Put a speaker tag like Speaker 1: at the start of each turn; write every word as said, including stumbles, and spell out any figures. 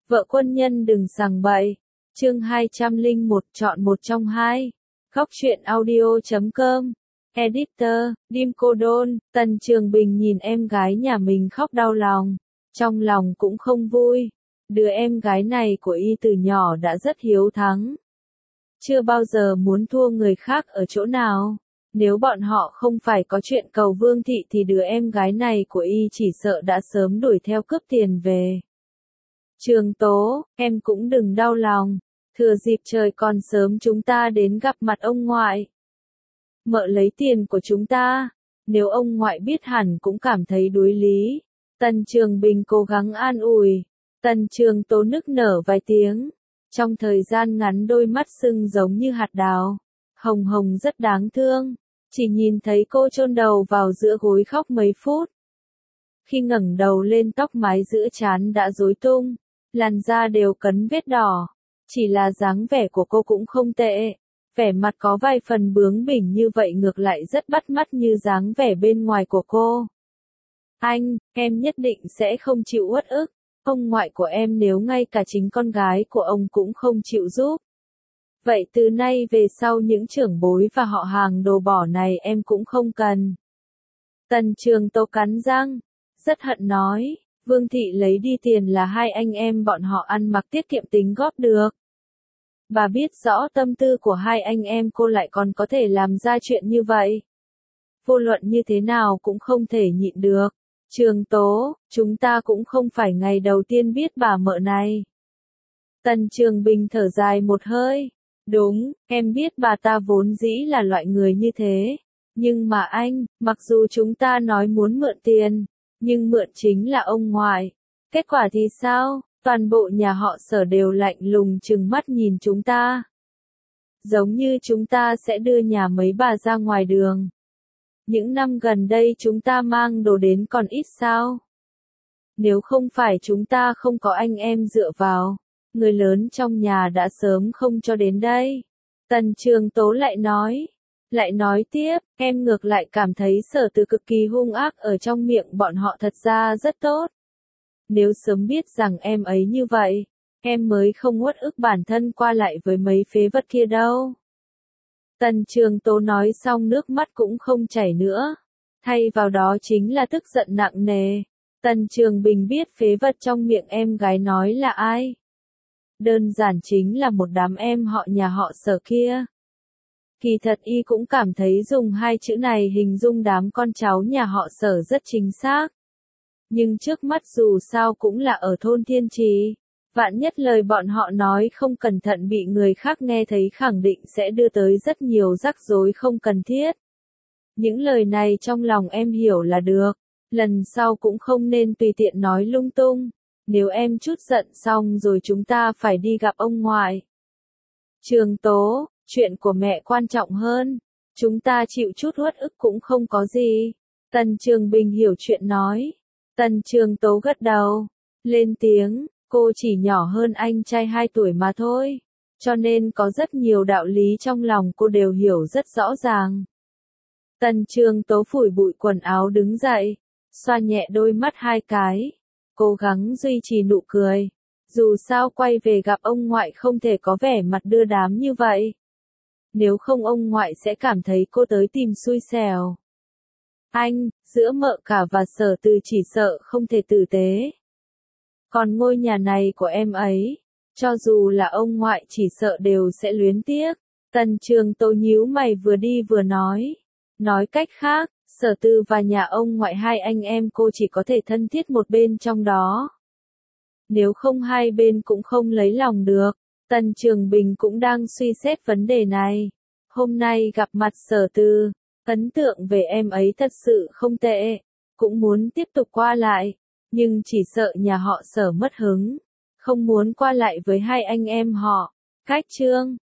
Speaker 1: Vợ quân nhân đừng sằng bậy. Chương hai trăm lẻ một chọn một trong hai. Góc truyện audio chấm com. Editor, Dim Cô Đôn. Tần Trường Bình nhìn em gái nhà mình khóc đau lòng. Trong lòng cũng không vui. Đứa em gái này của y từ nhỏ đã rất hiếu thắng. Chưa bao giờ muốn thua người khác ở chỗ nào. Nếu bọn họ không phải có chuyện cầu Vương Thị thì đứa em gái này của y chỉ sợ đã sớm đuổi theo cướp tiền về. Trường Tố, em cũng đừng đau lòng. Thừa dịp trời còn sớm chúng ta đến gặp mặt ông ngoại. Mợ lấy tiền của chúng ta. Nếu ông ngoại biết hẳn cũng cảm thấy đối lý. Tần Trường Bình cố gắng an ủi. Tần Trường Tố nức nở vài tiếng. Trong thời gian ngắn đôi mắt sưng giống như hạt đào. Hồng hồng rất đáng thương. Chỉ nhìn thấy cô chôn đầu vào giữa gối khóc mấy phút. Khi ngẩng đầu lên tóc mái giữa trán đã rối tung. Làn da đều cấn vết đỏ. Chỉ là dáng vẻ của cô cũng không tệ. Vẻ mặt có vài phần bướng bỉnh như vậy ngược lại rất bắt mắt như dáng vẻ bên ngoài của cô. Anh, em nhất định sẽ không chịu uất ức. Ông ngoại của em nếu ngay cả chính con gái của ông cũng không chịu giúp. Vậy từ nay về sau những trưởng bối và họ hàng đồ bỏ này em cũng không cần. Tần Trường Tố cắn răng. Rất hận nói. Vương Thị lấy đi tiền là hai anh em bọn họ ăn mặc tiết kiệm tính góp được. Bà biết rõ tâm tư của hai anh em cô lại còn có thể làm ra chuyện như vậy. Vô luận như thế nào cũng không thể nhịn được. Trường Tố, chúng ta cũng không phải ngày đầu tiên biết bà mợ này. Tần Trường Bình thở dài một hơi. Đúng, em biết bà ta vốn dĩ là loại người như thế. Nhưng mà anh, mặc dù chúng ta nói muốn mượn tiền, nhưng mượn chính là ông ngoại. Kết quả thì sao? Toàn bộ nhà họ Sở đều lạnh lùng trừng mắt nhìn chúng ta. Giống như chúng ta sẽ đưa nhà mấy bà ra ngoài đường. Những năm gần đây chúng ta mang đồ đến còn ít sao? Nếu không phải chúng ta không có anh em dựa vào, người lớn trong nhà đã sớm không cho đến đây. Tần Trường Tố lại nói. Lại nói tiếp, em ngược lại cảm thấy Sở Từ cực kỳ hung ác ở trong miệng bọn họ thật ra rất tốt. Nếu sớm biết rằng em ấy như vậy, em mới không uất ức bản thân qua lại với mấy phế vật kia đâu. Tần Trường Tố nói xong nước mắt cũng không chảy nữa. Thay vào đó chính là tức giận nặng nề. Tần Trường Bình biết phế vật trong miệng em gái nói là ai. Đơn giản chính là một đám em họ nhà họ Sở kia. Kỳ thật y cũng cảm thấy dùng hai chữ này hình dung đám con cháu nhà họ Sở rất chính xác. Nhưng trước mắt dù sao cũng là ở thôn Thiên Trì. Vạn nhất lời bọn họ nói không cẩn thận bị người khác nghe thấy khẳng định sẽ đưa tới rất nhiều rắc rối không cần thiết. Những lời này trong lòng em hiểu là được. Lần sau cũng không nên tùy tiện nói lung tung. Nếu em chút giận xong rồi chúng ta phải đi gặp ông ngoại. Trường Tố, chuyện của mẹ quan trọng hơn. Chúng ta chịu chút uất ức cũng không có gì. Tần Trường Bình hiểu chuyện nói. Tần Trường Tố gật đầu. Lên tiếng, cô chỉ nhỏ hơn anh trai hai tuổi mà thôi. Cho nên có rất nhiều đạo lý trong lòng cô đều hiểu rất rõ ràng. Tần Trường Tố phủi bụi quần áo đứng dậy. Xoa nhẹ đôi mắt hai cái. Cố gắng duy trì nụ cười. Dù sao quay về gặp ông ngoại không thể có vẻ mặt đưa đám như vậy. Nếu không ông ngoại sẽ cảm thấy cô tới tìm xui xẻo. Anh, giữa mợ cả và Sở Từ chỉ sợ không thể tử tế. Còn ngôi nhà này của em ấy, cho dù là ông ngoại chỉ sợ đều sẽ luyến tiếc. Tần Trường Tố nhíu mày vừa đi vừa nói. Nói cách khác, Sở Từ và nhà ông ngoại hai anh em cô chỉ có thể thân thiết một bên trong đó. Nếu không hai bên cũng không lấy lòng được. Tần Trường Bình cũng đang suy xét vấn đề này. Hôm nay gặp mặt Sở Từ, ấn tượng về em ấy thật sự không tệ. Cũng muốn tiếp tục qua lại. Nhưng chỉ sợ nhà họ Sở mất hứng. Không muốn qua lại với hai anh em họ. Cách chương.